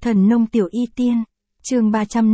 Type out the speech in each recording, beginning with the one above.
Thần nông tiểu y tiên, chương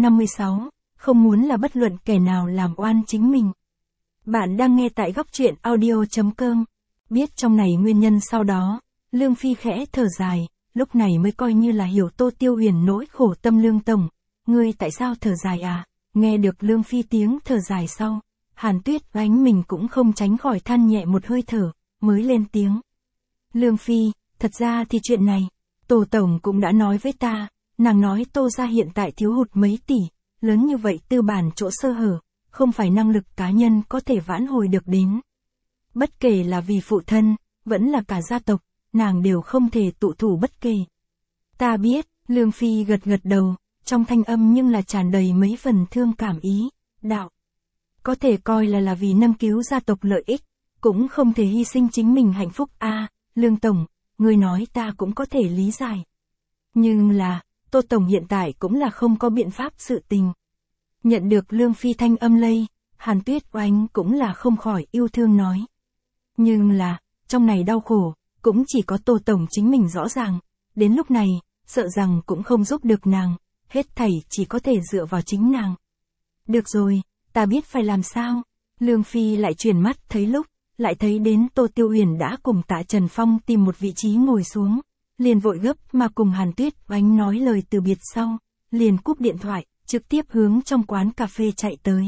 356, không muốn là bất luận kẻ nào làm oan chính mình. Bạn đang nghe tại góc truyện audio.com. Biết trong này nguyên nhân sau đó, Lương Phi khẽ thở dài, lúc này mới coi như là hiểu Tô Tiêu Huyền nỗi khổ tâm. Lương Tổng, ngươi tại sao thở dài à? Nghe được Lương Phi tiếng thở dài sau, Hàn Tuyết Oánh mình cũng không tránh khỏi than nhẹ một hơi thở, mới lên tiếng. Lương Phi, thật ra thì chuyện này, Tô Tổng cũng đã nói với ta, nàng nói Tô gia hiện tại thiếu hụt mấy tỷ, lớn như vậy tư bản chỗ sơ hở, không phải năng lực cá nhân có thể vãn hồi được đến. Bất kể là vì phụ thân, vẫn là cả gia tộc, nàng đều không thể tụ thủ bất kể. Ta biết, Lương Phi gật gật đầu, trong thanh âm nhưng là tràn đầy mấy phần thương cảm ý, đạo. Có thể coi là vì nâng cứu gia tộc lợi ích, cũng không thể hy sinh chính mình hạnh phúc a. Lương Tổng, người nói ta cũng có thể lý giải. Nhưng là, Tô Tổng hiện tại cũng là không có biện pháp sự tình. Nhận được Lương Phi thanh âm lây, Hàn Tuyết Oánh cũng là không khỏi yêu thương nói. Nhưng là, trong này đau khổ, cũng chỉ có Tô Tổng chính mình rõ ràng, đến lúc này, sợ rằng cũng không giúp được nàng, hết thảy chỉ có thể dựa vào chính nàng. Được rồi, ta biết phải làm sao. Lương Phi lại chuyển mắt thấy lúc, lại thấy đến Tô Tiêu Huyền đã cùng Tạ Trần Phong tìm một vị trí ngồi xuống, liền vội gấp mà cùng Hàn Tuyết Oánh nói lời từ biệt sau, liền cúp điện thoại, trực tiếp hướng trong quán cà phê chạy tới.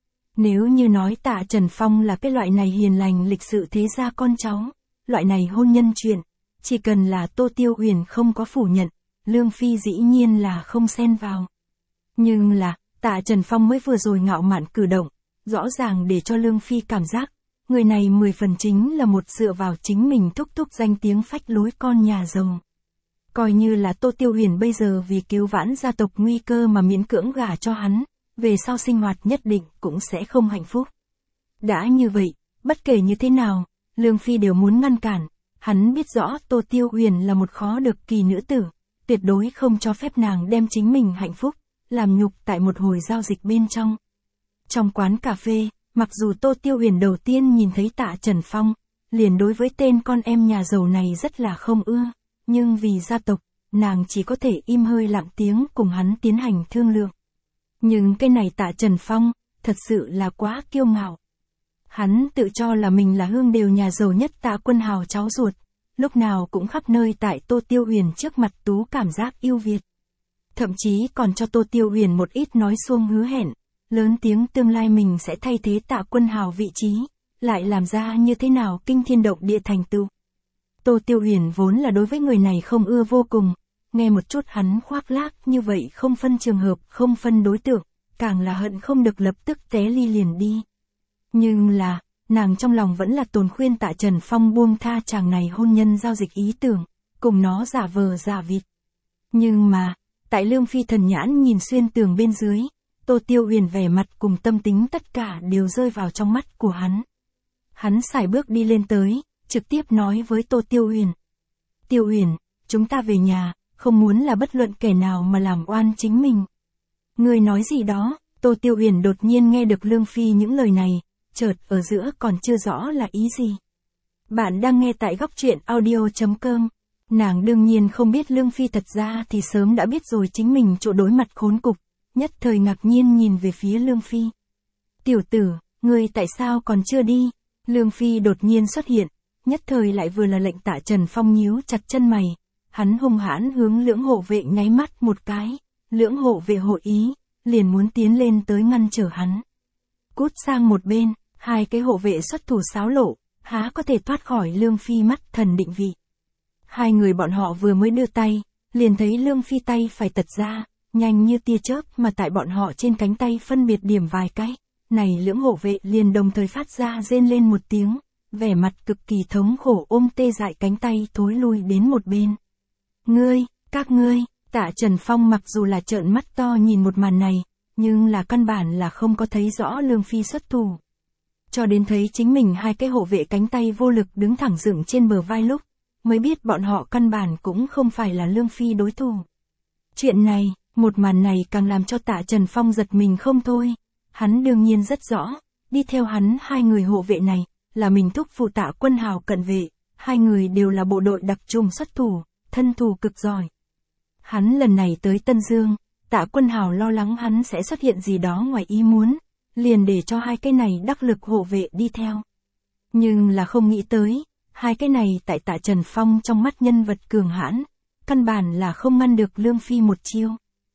Nếu như nói Tạ Trần Phong là cái loại này hiền lành lịch sự thế gia con cháu, loại này hôn nhân chuyện, chỉ cần là Tô Tiêu Huyền không có phủ nhận, Lương Phi dĩ nhiên là không xen vào. Nhưng là, Tạ Trần Phong mới vừa rồi ngạo mạn cử động, rõ ràng để cho Lương Phi cảm giác, người này 10 phần chính là một dựa vào chính mình thúc thúc danh tiếng phách lối con nhà giàu. Coi như là Tô Tiêu Huyền bây giờ vì cứu vãn gia tộc nguy cơ mà miễn cưỡng gả cho hắn, về sau sinh hoạt nhất định cũng sẽ không hạnh phúc. Đã như vậy, bất kể như thế nào, Lương Phi đều muốn ngăn cản, hắn biết rõ Tô Tiêu Huyền là một khó được kỳ nữ tử, tuyệt đối không cho phép nàng đem chính mình hạnh phúc, làm nhục tại một hồi giao dịch bên trong. Trong quán cà phê, mặc dù Tô Tiêu Huyền đầu tiên nhìn thấy Tạ Trần Phong, liền đối với tên con em nhà giàu này rất là không ưa, nhưng vì gia tộc, nàng chỉ có thể im hơi lặng tiếng cùng hắn tiến hành thương lượng. Nhưng cái này Tạ Trần Phong, thật sự là quá kiêu ngạo. Hắn tự cho là mình là hương đều nhà giàu nhất Tạ Quân Hào cháu ruột, lúc nào cũng khắp nơi tại Tô Tiêu Huyền trước mặt tú cảm giác yêu Việt. Thậm chí còn cho Tô Tiêu Huyền một ít nói xuông hứa hẹn, lớn tiếng tương lai mình sẽ thay thế Tạ Quân Hào vị trí, lại làm ra như thế nào kinh thiên động địa thành tựu. Tô Tiêu Huyền vốn là đối với người này không ưa vô cùng, nghe một chút hắn khoác lác như vậy không phân trường hợp, không phân đối tượng, càng là hận không được lập tức té ly liền đi. Nhưng là, nàng trong lòng vẫn là tồn khuyên Tạ Trần Phong buông tha chàng này hôn nhân giao dịch ý tưởng, cùng nó giả vờ giả vịt. Nhưng mà, tại Lương Phi thần nhãn nhìn xuyên tường bên dưới, Tô Tiêu Huyền vẻ mặt cùng tâm tính tất cả đều rơi vào trong mắt của hắn. Hắn sải bước đi lên tới, trực tiếp nói với Tô Tiêu Huyền. Tiêu Huyền, chúng ta về nhà, không muốn là bất luận kẻ nào mà làm oan chính mình. Người nói gì đó? Tô Tiêu Huyền đột nhiên nghe được Lương Phi những lời này, chợt ở giữa còn chưa rõ là ý gì. Bạn đang nghe tại góc truyện audio.com. Nàng đương nhiên không biết Lương Phi thật ra thì sớm đã biết rồi chính mình chỗ đối mặt khốn cục, nhất thời ngạc nhiên nhìn về phía Lương Phi. Tiểu tử, ngươi tại sao còn chưa đi? Lương Phi đột nhiên xuất hiện, nhất thời lại vừa là lệnh Tạ Trần Phong nhíu chặt chân mày. Hắn hung hãn hướng lưỡng hộ vệ nháy mắt một cái, lưỡng hộ vệ hội ý, liền muốn tiến lên tới ngăn trở hắn. Cút sang một bên, hai cái hộ vệ xuất thủ xáo lộ, há có thể thoát khỏi Lương Phi mắt thần định vị. Hai người bọn họ vừa mới đưa tay, liền thấy Lương Phi tay phải tật ra, nhanh như tia chớp mà tại bọn họ trên cánh tay phân biệt điểm vài cái. Này lưỡng hộ vệ liền đồng thời phát ra rên lên một tiếng, vẻ mặt cực kỳ thống khổ ôm tê dại cánh tay thối lui đến một bên. Các ngươi, Tạ Trần Phong mặc dù là trợn mắt to nhìn một màn này, nhưng là căn bản là không có thấy rõ Lương Phi xuất thủ. Cho đến thấy chính mình hai cái hộ vệ cánh tay vô lực đứng thẳng dựng trên bờ vai lúc, mới biết bọn họ căn bản cũng không phải là Lương Phi đối thủ. Chuyện này, một màn này càng làm cho Tạ Trần Phong giật mình không thôi. Hắn đương nhiên rất rõ, đi theo hắn hai người hộ vệ này, là mình thúc phụ Tạ Quân Hào cận vệ, hai người đều là bộ đội đặc trùng xuất thủ, thân thủ cực giỏi. Hắn lần này tới Tân Dương, Tạ Quân Hào lo lắng hắn sẽ xuất hiện gì đó ngoài ý muốn, liền để cho hai cái này đắc lực hộ vệ đi theo. Nhưng là không nghĩ tới, hai cái này tại Tạ Trần Phong trong mắt nhân vật cường hãn, căn bản là không ngăn được Lương Phi một chiêu.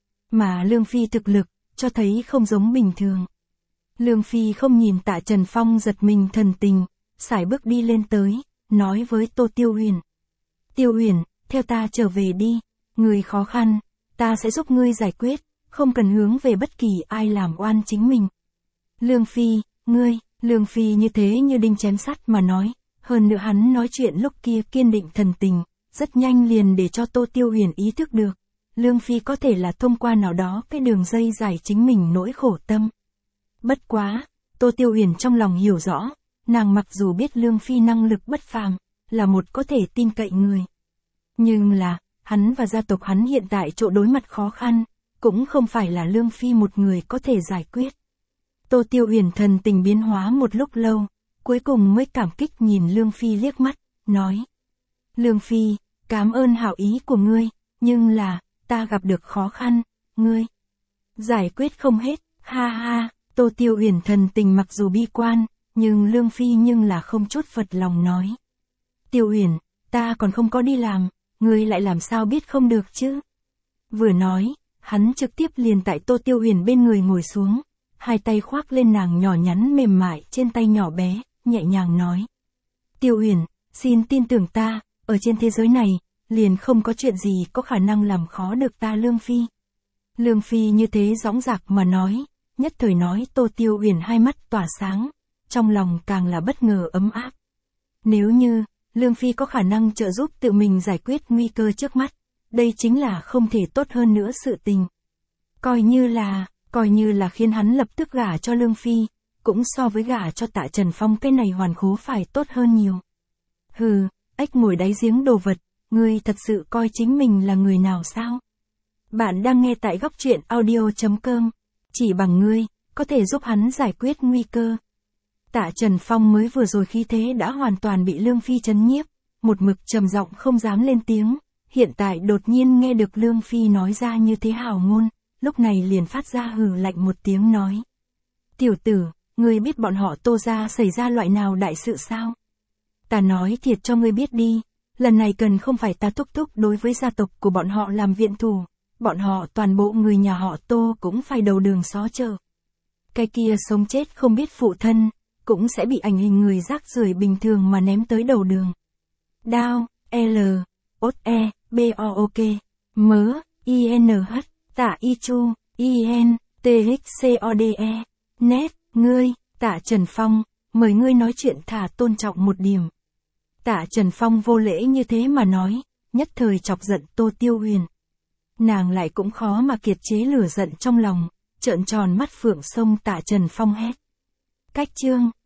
Mà Lương Phi thực lực, cho thấy không giống bình thường. Lương Phi không nhìn Tạ Trần Phong giật mình thần tình, sải bước đi lên tới, nói với Tô Tiêu Huyền. Tiêu Huyền, theo ta trở về đi, người khó khăn, ta sẽ giúp ngươi giải quyết, không cần hướng về bất kỳ ai làm oan chính mình. Lương Phi, ngươi, Lương Phi như thế như đinh chém sắt mà nói, hơn nữa hắn nói chuyện lúc kia kiên định thần tình, rất nhanh liền để cho Tô Tiêu Huyền ý thức được. Lương Phi có thể là thông qua nào đó cái đường dây giải chính mình nỗi khổ tâm. Bất quá, Tô Tiêu Huyền trong lòng hiểu rõ, nàng mặc dù biết Lương Phi năng lực bất phàm, là một có thể tin cậy người. Nhưng là, hắn và gia tộc hắn hiện tại chỗ đối mặt khó khăn, cũng không phải là Lương Phi một người có thể giải quyết. Tô Tiêu Huyền thần tình biến hóa một lúc lâu, cuối cùng mới cảm kích nhìn Lương Phi liếc mắt, nói. Lương Phi, cảm ơn hảo ý của ngươi, nhưng là, ta gặp được khó khăn, ngươi giải quyết không hết, ha ha. Tô Tiêu Huyền thần tình mặc dù bi quan, nhưng Lương Phi nhưng là không chút phật lòng nói. Tiêu Huyền, ta còn không có đi làm, ngươi lại làm sao biết không được chứ? Vừa nói, hắn trực tiếp liền tại Tô Tiêu Huyền bên người ngồi xuống, hai tay khoác lên nàng nhỏ nhắn mềm mại trên tay nhỏ bé, nhẹ nhàng nói. Tiêu Huyền, xin tin tưởng ta, ở trên thế giới này, liền không có chuyện gì có khả năng làm khó được ta Lương Phi. Lương Phi như thế dõng dạc mà nói, nhất thời nói Tô Tiêu Huyền hai mắt tỏa sáng, trong lòng càng là bất ngờ ấm áp. Nếu như, Lương Phi có khả năng trợ giúp tự mình giải quyết nguy cơ trước mắt, đây chính là không thể tốt hơn nữa sự tình. Coi như là khiến hắn lập tức gả cho Lương Phi, cũng so với gả cho Tạ Trần Phong cái này hoàn khố phải tốt hơn nhiều. Hừ, ếch ngồi đáy giếng đồ vật, ngươi thật sự coi chính mình là người nào sao? Bạn đang nghe tại góc truyện audio.com, chỉ bằng ngươi, có thể giúp hắn giải quyết nguy cơ. Tạ Trần Phong mới vừa rồi khí thế đã hoàn toàn bị Lương Phi trấn nhiếp, một mực trầm giọng không dám lên tiếng, hiện tại đột nhiên nghe được Lương Phi nói ra như thế hào ngôn, lúc này liền phát ra hừ lạnh một tiếng nói. Tiểu tử, ngươi biết bọn họ Tô gia xảy ra loại nào đại sự sao? Ta nói thiệt cho ngươi biết đi, lần này cần không phải ta thúc thúc đối với gia tộc của bọn họ làm viện thủ, bọn họ toàn bộ người nhà họ Tô cũng phải đầu đường xó chợ. Cái kia sống chết không biết phụ thân, cũng sẽ bị ảnh hình người rác rưởi bình thường mà ném tới đầu đường. Đao, L, ốt E, B O O K, mớ, I N H, Tạ Y Chu, I N, T X C O D E, nét, ngươi, Tạ Trần Phong, mời ngươi nói chuyện thả tôn trọng một điểm. Tạ Trần Phong vô lễ như thế mà nói, nhất thời chọc giận Tô Tiêu Huyền. Nàng lại cũng khó mà kiềm chế lửa giận trong lòng, trợn tròn mắt phượng sông Tạ Trần Phong hét. Cách chương.